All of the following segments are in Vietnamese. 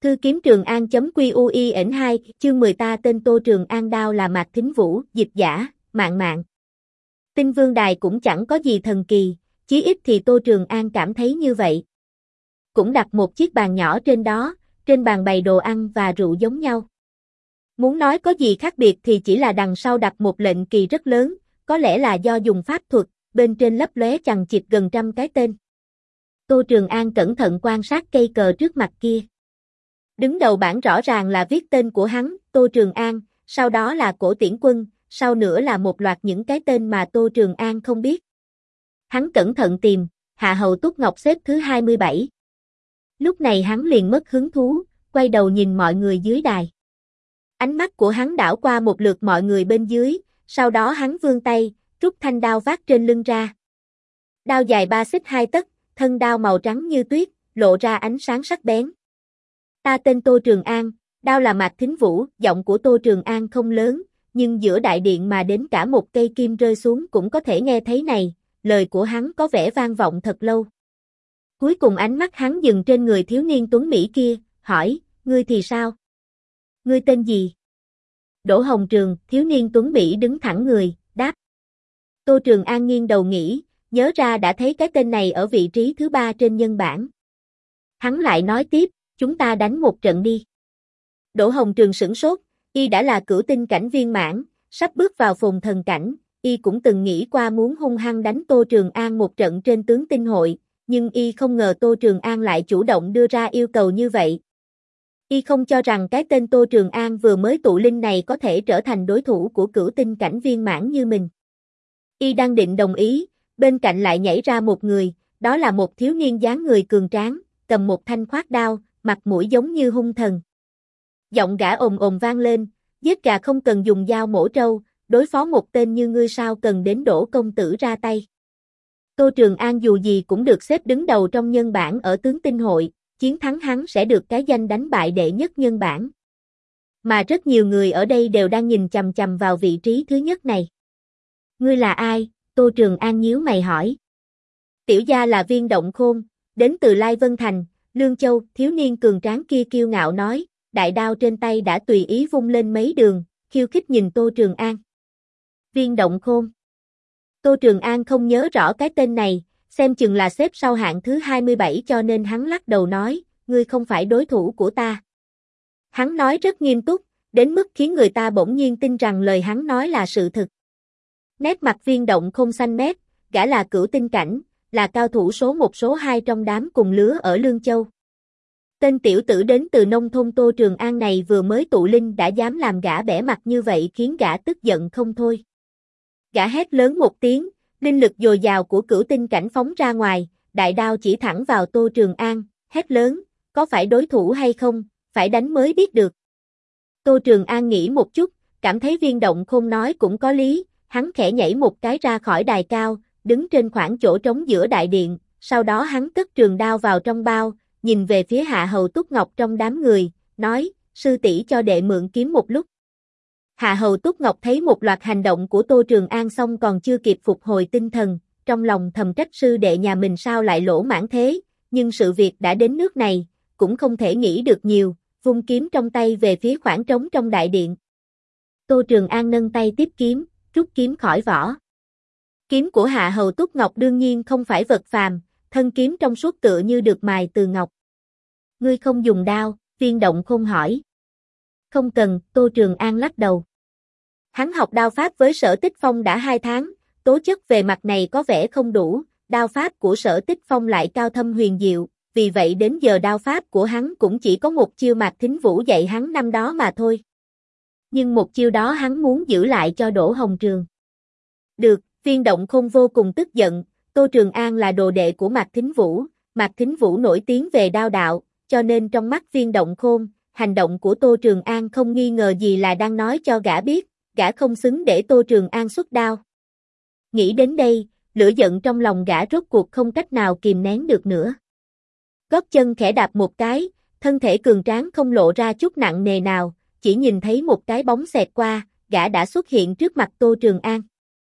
Thư kiếm Trường An.quy2 chương 10 ta tên Tô Trường An đao là Mạc Thính Vũ, dịch giả, Mạn Mạn. Tinh Vương Đài cũng chẳng có gì thần kỳ, chí ít thì Tô Trường An cảm thấy như vậy. Cũng đặt một chiếc bàn nhỏ trên đó, trên bàn bày đồ ăn và rượu giống nhau. Muốn nói có gì khác biệt thì chỉ là đằng sau đặt một lệnh kỳ rất lớn, có lẽ là do dùng pháp thuật, bên trên lấp lóe chằng chịt gần 100 cái tên. Tô Trường An cẩn thận quan sát cây cờ trước mặt kia. Đứng đầu bảng rõ ràng là viết tên của hắn, Tô Trường An, sau đó là Cổ Tiễn Quân, sau nữa là một loạt những cái tên mà Tô Trường An không biết. Hắn cẩn thận tìm, Hạ Hầu Túc Ngọc xếp thứ 27. Lúc này hắn liền mất hứng thú, quay đầu nhìn mọi người dưới đài. Ánh mắt của hắn đảo qua một lượt mọi người bên dưới, sau đó hắn vươn tay, rút thanh đao vác trên lưng ra. Đao dài 3 xích 2 tấc, thân đao màu trắng như tuyết, lộ ra ánh sáng sắc bén. Ta tên Tô Trường An, đao là Mạc Thính Vũ, giọng của Tô Trường An không lớn, nhưng giữa đại điện mà đến cả một cây kim rơi xuống cũng có thể nghe thấy này, lời của hắn có vẻ vang vọng thật lâu. Cuối cùng ánh mắt hắn dừng trên người thiếu niên tuấn Mỹ kia, hỏi, ngươi thì sao? Ngươi tên gì? Đỗ Hồng Trường, thiếu niên tuấn Mỹ đứng thẳng người, đáp. Tô Trường An nghiêng đầu nghĩ, nhớ ra đã thấy cái tên này ở vị trí thứ 3 trên nhân bảng. Hắn lại nói tiếp, chúng ta đánh một trận đi. Đỗ Hồng Trường sửng sốt, y đã là cửu tinh cảnh viên mãn, sắp bước vào phồn thần cảnh, y cũng từng nghĩ qua muốn hung hăng đánh Tô Trường An một trận trên tướng tinh hội, nhưng y không ngờ Tô Trường An lại chủ động đưa ra yêu cầu như vậy. Y không cho rằng cái tên Tô Trường An vừa mới tụ linh này có thể trở thành đối thủ của cửu tinh cảnh viên mãn như mình. Y đang định đồng ý, bên cạnh lại nhảy ra một người, đó là một thiếu niên dáng người cường tráng, cầm một thanh khoát đao, mặt mũi giống như hung thần. Giọng gã ồm ồm vang lên, giết gà không cần dùng dao mổ trâu, đối phó một tên như ngươi sao cần đến Đỗ công tử ra tay. Tô Trường An dù gì cũng được xếp đứng đầu trong nhân bảng ở tướng tinh hội, chiến thắng hắn sẽ được cái danh đánh bại đệ nhất nhân bảng. Mà rất nhiều người ở đây đều đang nhìn chằm chằm vào vị trí thứ nhất này. Ngươi là ai? Tô Trường An nhíu mày hỏi. Tiểu gia là Viên Động Khôn, đến từ Lai Vân Thành, Lương Châu, thiếu niên cường tráng kia kiêu ngạo nói, đại đao trên tay đã tùy ý vung lên mấy đường, khiêu khích nhìn Tô Trường An. Viên Động Khôn. Tô Trường An không nhớ rõ cái tên này, xem chừng là xếp sau hạng thứ 27 cho nên hắn lắc đầu nói, ngươi không phải đối thủ của ta. Hắn nói rất nghiêm túc, đến mức khiến người ta bỗng nhiên tin rằng lời hắn nói là sự thực. Nét mặt Viên Động Khôn xanh mét, gã là cửu tinh cảnh, là cao thủ số 1 số 2 trong đám cùng lứa ở Lương Châu. Tên tiểu tử đến từ nông thôn Tô Trường An này vừa mới tụ linh đã dám làm gã bẽ mặt như vậy khiến gã tức giận không thôi. Gã hét lớn một tiếng, linh lực dồi dào của cửu tinh cảnh phóng ra ngoài, đại đao chỉ thẳng vào Tô Trường An, hét lớn, có phải đối thủ hay không, phải đánh mới biết được. Tô Trường An nghĩ một chút, cảm thấy Viên Động Khôn nói cũng có lý, hắn khẽ nhảy một cái ra khỏi đài cao, đứng trên khoảng chỗ trống giữa đại điện, sau đó hắn cất trường đao vào trong bao, nhìn về phía Hạ Hầu Túc Ngọc trong đám người, nói, sư tỷ cho đệ mượn kiếm một lúc. Hạ Hầu Túc Ngọc thấy một loạt hành động của Tô Trường An xong còn chưa kịp phục hồi tinh thần, trong lòng thầm trách sư đệ nhà mình sao lại lỗ mãng thế, nhưng sự việc đã đến nước này, cũng không thể nghĩ được nhiều, vung kiếm trong tay về phía khoảng trống trong đại điện. Tô Trường An nâng tay tiếp kiếm, rút kiếm khỏi vỏ. Kiếm của Hạ Hầu Túc Ngọc đương nhiên không phải vật phàm, thân kiếm trong suốt tựa như được mài từ ngọc. Ngươi không dùng đao, Viên Động Khôn hỏi. Không cần, Tô Trường An lắc đầu. Hắn học đao pháp với Sở Tích Phong đã 2 tháng, tố chất về mặt này có vẻ không đủ, đao pháp của Sở Tích Phong lại cao thâm huyền diệu, vì vậy đến giờ đao pháp của hắn cũng chỉ có một chiêu Mạc Thính Vũ dạy hắn năm đó mà thôi. Nhưng một chiêu đó hắn muốn giữ lại cho Đỗ Hồng Trường. Được, Viên Động Khôn vô cùng tức giận, Tô Trường An là đồ đệ của Mạc Thính Vũ, Mạc Thính Vũ nổi tiếng về đao đạo, cho nên trong mắt Viên Động Khôn, hành động của Tô Trường An không nghi ngờ gì là đang nói cho gã biết, gã không xứng để Tô Trường An xuất đao. Nghĩ đến đây, lửa giận trong lòng gã rốt cuộc không cách nào kìm nén được nữa. Gót chân khẽ đạp một cái, thân thể cường tráng không lộ ra chút nặng nề nào, chỉ nhìn thấy một cái bóng xẹt qua, gã đã xuất hiện trước mặt Tô Trường An.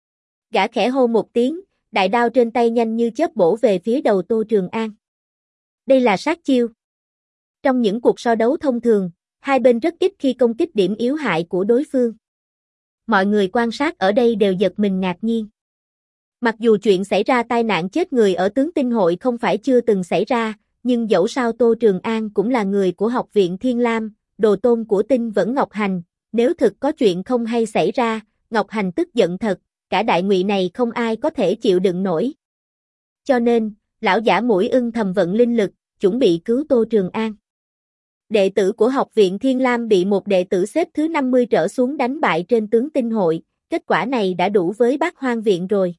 Gã khẽ hô một tiếng, đại đao trên tay nhanh như chớp bổ về phía đầu Tô Trường An. Đây là sát chiêu. Trong những cuộc so đấu thông thường, hai bên rất ít khi công kích điểm yếu hại của đối phương. Mọi người quan sát ở đây đều giật mình ngạc nhiên. Mặc dù chuyện xảy ra tai nạn chết người ở tướng tinh hội không phải chưa từng xảy ra, nhưng dẫu sao Tô Trường An cũng là người của Học viện Thiên Lam, đồ tôn của tinh vẫn Ngọc Hành, nếu thực có chuyện không hay xảy ra, Ngọc Hành tức giận thật, cả đại ngụy này không ai có thể chịu đựng nổi. Cho nên, lão giả Mũi Ưng thầm vận linh lực, chuẩn bị cứu Tô Trường An. Đệ tử của Học viện Thiên Lam bị một đệ tử xếp thứ 50 trở xuống đánh bại trên tướng tinh hội, kết quả này đã đủ với Bát Hoang viện rồi.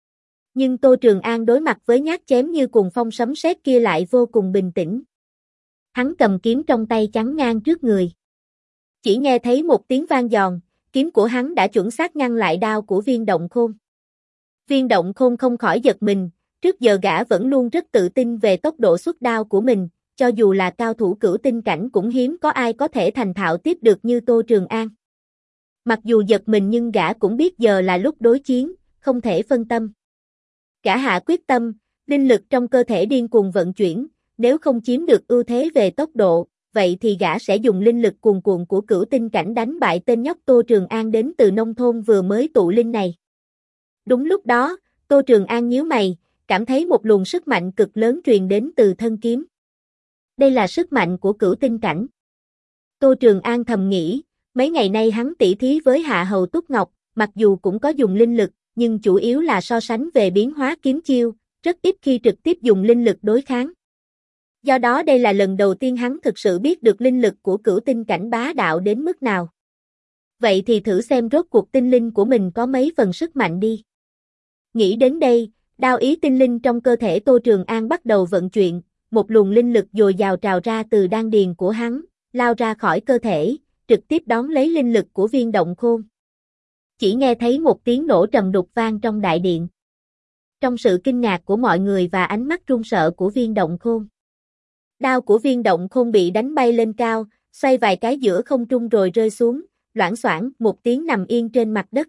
Nhưng Tô Trường An đối mặt với nhát chém như cuồng phong sấm sét kia lại vô cùng bình tĩnh. Hắn cầm kiếm trong tay chắn ngang trước người. Chỉ nghe thấy một tiếng vang giòn, kiếm của hắn đã chuẩn xác ngăn lại đao của Viên Động Khôn. Viên Động Khôn không khỏi giật mình, trước giờ gã vẫn luôn rất tự tin về tốc độ xuất đao của mình, cho dù là cao thủ cửu tinh cảnh cũng hiếm có ai có thể thành thạo tiếp được như Tô Trường An. Mặc dù giật mình nhưng gã cũng biết giờ là lúc đối chiến, không thể phân tâm. Gã hạ quyết tâm, linh lực trong cơ thể điên cuồng vận chuyển, nếu không chiếm được ưu thế về tốc độ, vậy thì gã sẽ dùng linh lực cuồn cuộn của cửu tinh cảnh đánh bại tên nhóc Tô Trường An đến từ nông thôn vừa mới tụ linh này. Đúng lúc đó, Tô Trường An nhíu mày, cảm thấy một luồng sức mạnh cực lớn truyền đến từ thân kiếm. Đây là sức mạnh của cửu tinh cảnh. Tô Trường An thầm nghĩ, mấy ngày nay hắn tỉ thí với Hạ Hầu Túc Ngọc, mặc dù cũng có dùng linh lực, nhưng chủ yếu là so sánh về biến hóa kiếm chiêu, rất ít khi trực tiếp dùng linh lực đối kháng. Do đó đây là lần đầu tiên hắn thực sự biết được linh lực của cửu tinh cảnh bá đạo đến mức nào. Vậy thì thử xem rốt cuộc tinh linh của mình có mấy phần sức mạnh đi. Nghĩ đến đây, đao ý tinh linh trong cơ thể Tô Trường An bắt đầu vận chuyển, một luồng linh lực dồi dào trào ra từ đan điền của hắn, lao ra khỏi cơ thể, trực tiếp đón lấy linh lực của Viên Động Khôn. Chỉ nghe thấy một tiếng nổ trầm đục vang trong đại điện. Trong sự kinh ngạc của mọi người và ánh mắt run sợ của Viên Động Khôn, đao của Viên Động Khôn bị đánh bay lên cao, xoay vài cái giữa không trung rồi rơi xuống, loảng xoảng một tiếng nằm yên trên mặt đất.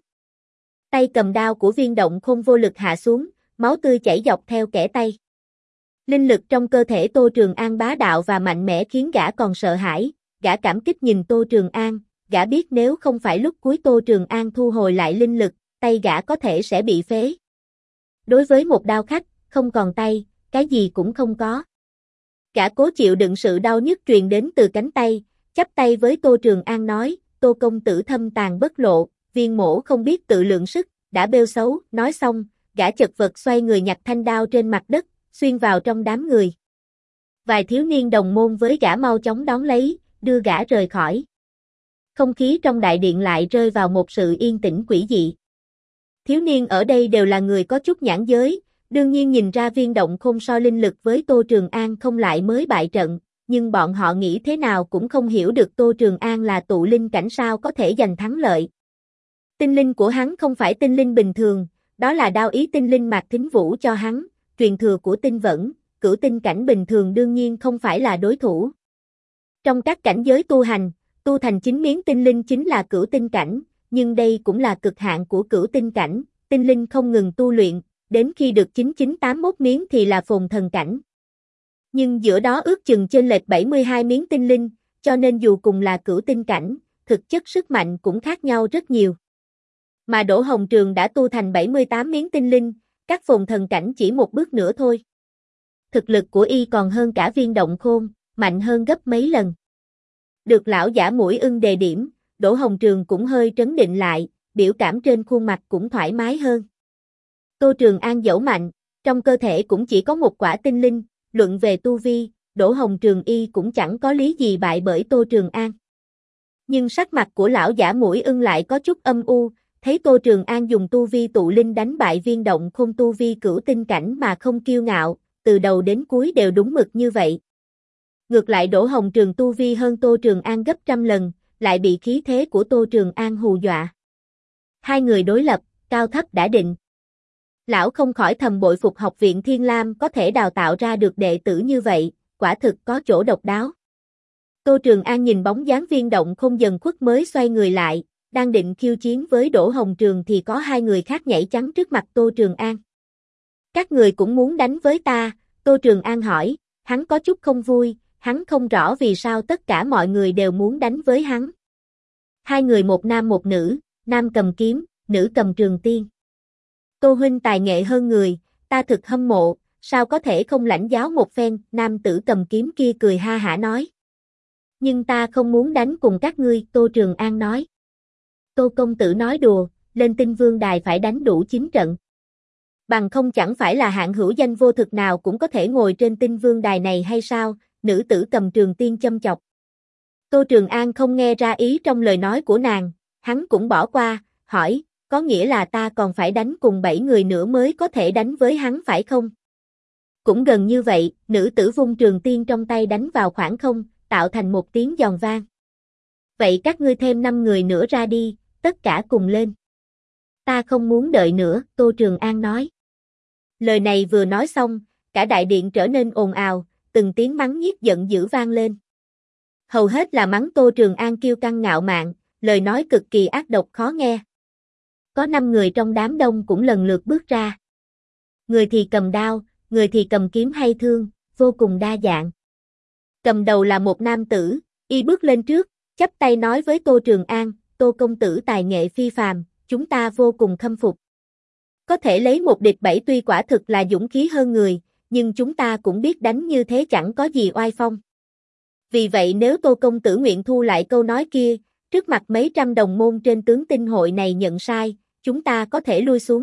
Tay cầm đao của Viên Động Khôn vô lực hạ xuống, máu tươi chảy dọc theo kẽ tay. Linh lực trong cơ thể Tô Trường An bá đạo và mạnh mẽ khiến gã còn sợ hãi, gã cảm kích nhìn Tô Trường An, gã biết nếu không phải lúc cuối Tô Trường An thu hồi lại linh lực, tay gã có thể sẽ bị phế. Đối với một đao khách, không còn tay, cái gì cũng không có. Gã cố chịu đựng sự đau nhức truyền đến từ cánh tay, chắp tay với Tô Trường An nói, Tô công tử thâm tàn bất lộ, Viên mỗ không biết tự lượng sức, đã bêu xấu, nói xong, gã chật vật xoay người nhặt thanh đao trên mặt đất, xuyên vào trong đám người. Vài thiếu niên đồng môn với gã mau chóng đón lấy, đưa gã rời khỏi. Không khí trong đại điện lại rơi vào một sự yên tĩnh quỷ dị. Thiếu niên ở đây đều là người có chút nhãn giới, đương nhiên nhìn ra Viên Động Khôn so linh lực với Tô Trường An không lại mới bại trận, nhưng bọn họ nghĩ thế nào cũng không hiểu được Tô Trường An là tụ linh cảnh sao có thể giành thắng lợi. Tinh linh của hắn không phải tinh linh bình thường, đó là đao ý tinh linh Mạc Thính Vũ cho hắn, truyền thừa của tinh vẫn, cửu tinh cảnh bình thường đương nhiên không phải là đối thủ. Trong các cảnh giới tu hành, tu thành 9 miếng tinh linh chính là cửu tinh cảnh, nhưng đây cũng là cực hạn của cửu tinh cảnh, tinh linh không ngừng tu luyện, đến khi được 9981 miếng thì là phồn thần cảnh. Nhưng giữa đó ước chừng chênh lệch 72 miếng tinh linh, cho nên dù cùng là cửu tinh cảnh, thực chất sức mạnh cũng khác nhau rất nhiều. Mà Đỗ Hồng Trường đã tu thành 78 miếng tinh linh, các phồn thần cảnh chỉ một bước nữa thôi. Thực lực của y còn hơn cả Viên Động Khôn, mạnh hơn gấp mấy lần. Được lão giả Mũi Ưng đề điểm, Đỗ Hồng Trường cũng hơi trấn định lại, biểu cảm trên khuôn mặt cũng thoải mái hơn. Tô Trường An dẫu mạnh, trong cơ thể cũng chỉ có một quả tinh linh, luận về tu vi, Đỗ Hồng Trường y cũng chẳng có lý gì bại bởi Tô Trường An. Nhưng sắc mặt của lão giả Mũi Ưng lại có chút âm u, thấy Tô Trường An dùng tu vi tụ linh đánh bại Viên Động Khôn tu vi cửu tinh cảnh mà không kiêu ngạo, từ đầu đến cuối đều đúng mực như vậy. Ngược lại Đỗ Hồng Trường tu vi hơn Tô Trường An gấp trăm lần, lại bị khí thế của Tô Trường An hù dọa. Hai người đối lập, cao thấp đã định. Lão không khỏi thầm bội phục Học viện Thiên Lam có thể đào tạo ra được đệ tử như vậy, quả thực có chỗ độc đáo. Tô Trường An nhìn bóng dáng Viên Động Khôn dần khuất mới xoay người lại, đang định khiêu chiến với Đỗ Hồng Trường thì có hai người khác nhảy chắn trước mặt Tô Trường An. Các người cũng muốn đánh với ta, Tô Trường An hỏi, hắn có chút không vui, hắn không rõ vì sao tất cả mọi người đều muốn đánh với hắn. Hai người một nam một nữ, nam cầm kiếm, nữ cầm trường tiên. Tô huynh tài nghệ hơn người, ta thực hâm mộ, sao có thể không lãnh giáo một phen, nam tử cầm kiếm kia cười ha hả nói. Nhưng ta không muốn đánh cùng các ngươi, Tô Trường An nói. Tô công tử nói đùa, lên Tinh Vương Đài phải đánh đủ 9 trận. Bằng không chẳng phải là hạng hữu danh vô thực nào cũng có thể ngồi trên Tinh Vương Đài này hay sao, nữ tử cầm trường tiên châm chọc. Tô Trường An không nghe ra ý trong lời nói của nàng, hắn cũng bỏ qua, hỏi, có nghĩa là ta còn phải đánh cùng 7 người nữa mới có thể đánh với hắn phải không? Cũng gần như vậy, nữ tử vung trường tiên trong tay đánh vào khoảng không, tạo thành một tiếng giòn vang. Vậy các ngươi thêm 5 người nữa ra đi, tất cả cùng lên. Ta không muốn đợi nữa, Tô Trường An nói. Lời này vừa nói xong, cả đại điện trở nên ồn ào, từng tiếng mắng nhiếc giận dữ vang lên. Hầu hết là mắng Tô Trường An kiêu căng ngạo mạn, lời nói cực kỳ ác độc khó nghe. Có 5 người trong đám đông cũng lần lượt bước ra. Người thì cầm đao, người thì cầm kiếm hay thương, vô cùng đa dạng. Cầm đầu là một nam tử, y bước lên trước, chắp tay nói với Tô Trường An, Tô công tử tài nghệ phi phàm, chúng ta vô cùng khâm phục. Có thể lấy một địch 7 tuy quả thực là dũng khí hơn người, nhưng chúng ta cũng biết đánh như thế chẳng có gì oai phong. Vì vậy nếu Tô công tử nguyện thu lại câu nói kia, trước mặt mấy trăm đồng môn trên tướng tinh hội này nhận sai, chúng ta có thể lui xuống.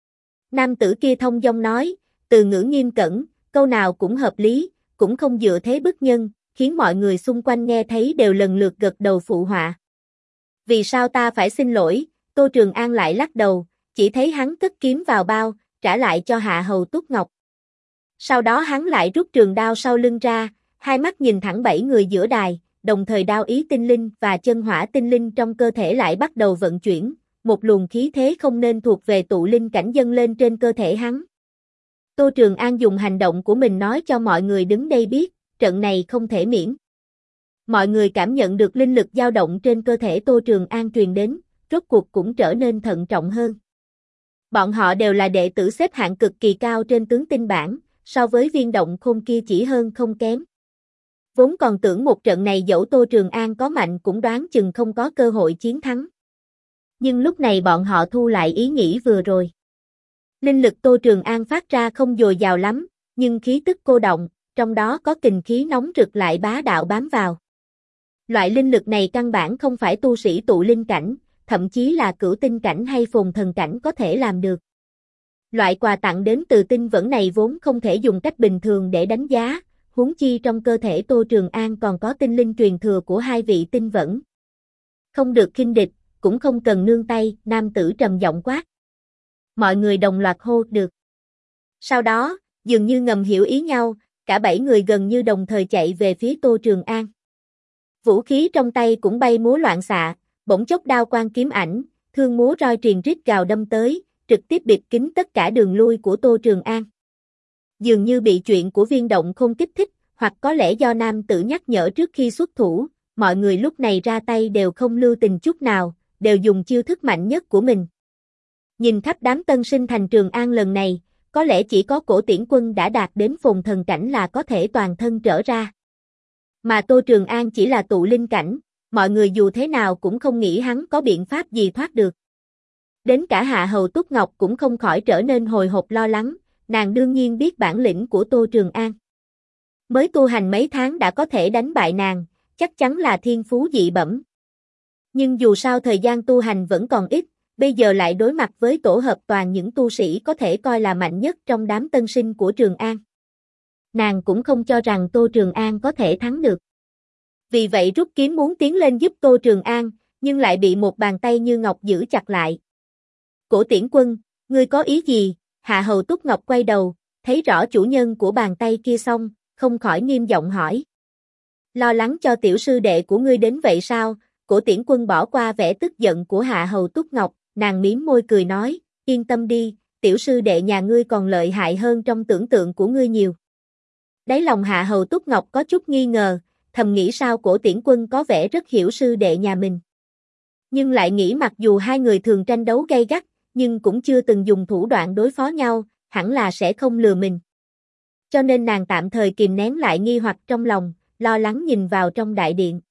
Nam tử kia thông dong nói, từ ngữ nghiêm cẩn, câu nào cũng hợp lý, cũng không dựa thế bức nhân, khiến mọi người xung quanh nghe thấy đều lần lượt gật đầu phụ họa. Vì sao ta phải xin lỗi, Tô Trường An lại lắc đầu, chỉ thấy hắn cất kiếm vào bao, trả lại cho Hạ Hầu Túc Ngọc. Sau đó hắn lại rút trường đao sau lưng ra, hai mắt nhìn thẳng 7 người giữa đài, đồng thời đao ý tinh linh và chân hỏa tinh linh trong cơ thể lại bắt đầu vận chuyển, một luồng khí thế không nên thuộc về tụ linh cảnh dâng lên trên cơ thể hắn. Tô Trường An dùng hành động của mình nói cho mọi người đứng đây biết, trận này không thể miễn. Mọi người cảm nhận được linh lực dao động trên cơ thể Tô Trường An truyền đến, rốt cuộc cũng trở nên thận trọng hơn. Bọn họ đều là đệ tử xếp hạng cực kỳ cao trên tướng tinh bảng, so với Viên Động Khôn kia chỉ hơn không kém. Vốn còn tưởng một trận này dẫu Tô Trường An có mạnh cũng đoán chừng không có cơ hội chiến thắng. Nhưng lúc này bọn họ thu lại ý nghĩ vừa rồi. Linh lực Tô Trường An phát ra không dồi dào lắm, nhưng khí tức cô động, trong đó có kình khí nóng rực lại bá đạo bám vào. Loại linh lực này căn bản không phải tu sĩ tụ linh cảnh, thậm chí là cửu tinh cảnh hay phồn thần cảnh có thể làm được. Loại quà tặng đến từ tinh vẫn này vốn không thể dùng cách bình thường để đánh giá, huống chi trong cơ thể Tô Trường An còn có tinh linh truyền thừa của 2 vị tinh vẫn. Không được khinh địch, cũng không cần nương tay, nam tử trầm giọng quát. Mọi người đồng loạt hô được. Sau đó, dường như ngầm hiểu ý nhau, cả 7 người gần như đồng thời chạy về phía Tô Trường An. Vũ khí trong tay cũng bay múa loạn xạ, bỗng chốc đao quang kiếm ảnh, thương múa roi triền rít gào đâm tới, trực tiếp bịt kín tất cả đường lui của Tô Trường An. Dường như bị chuyện của Viên Động Khôn kích thích, hoặc có lẽ do nam tử nhắc nhở trước khi xuất thủ, mọi người lúc này ra tay đều không lưu tình chút nào, đều dùng chiêu thức mạnh nhất của mình. Nhìn khắp đám tân sinh thành Trường An lần này, có lẽ chỉ có Cổ Tiễn Quân đã đạt đến phồn thần cảnh là có thể toàn thân trở ra. Mà Tô Trường An chỉ là tụ linh cảnh, mọi người dù thế nào cũng không nghĩ hắn có biện pháp gì thoát được. Đến cả Hạ Hầu Túc Ngọc cũng không khỏi trở nên hồi hộp lo lắng, nàng đương nhiên biết bản lĩnh của Tô Trường An. Mới tu hành mấy tháng đã có thể đánh bại nàng, chắc chắn là thiên phú dị bẩm. Nhưng dù sao thời gian tu hành vẫn còn ít, bây giờ lại đối mặt với tổ hợp toàn những tu sĩ có thể coi là mạnh nhất trong đám tân sinh của Trường An. Nàng cũng không cho rằng Tô Trường An có thể thắng được. Vì vậy rút kiếm muốn tiến lên giúp Tô Trường An, nhưng lại bị một bàn tay như ngọc giữ chặt lại. Cổ Tiễn Quân, ngươi có ý gì? Hạ Hầu Túc Ngọc quay đầu, thấy rõ chủ nhân của bàn tay kia xong, không khỏi nghiêm giọng hỏi. Lo lắng cho tiểu sư đệ của ngươi đến vậy sao? Cổ Tiễn Quân bỏ qua vẻ tức giận của Hạ Hầu Túc Ngọc, nàng mím môi cười nói, yên tâm đi, tiểu sư đệ nhà ngươi còn lợi hại hơn trong tưởng tượng của ngươi nhiều. Đáy lòng Hạ Hầu Túc Ngọc có chút nghi ngờ, thầm nghĩ sao Cổ Tiễn Quân có vẻ rất hiểu sư đệ nhà mình. Nhưng lại nghĩ mặc dù hai người thường tranh đấu gay gắt, nhưng cũng chưa từng dùng thủ đoạn đối phó nhau, hẳn là sẽ không lừa mình. Cho nên nàng tạm thời kìm nén lại nghi hoặc trong lòng, lo lắng nhìn vào trong đại điện.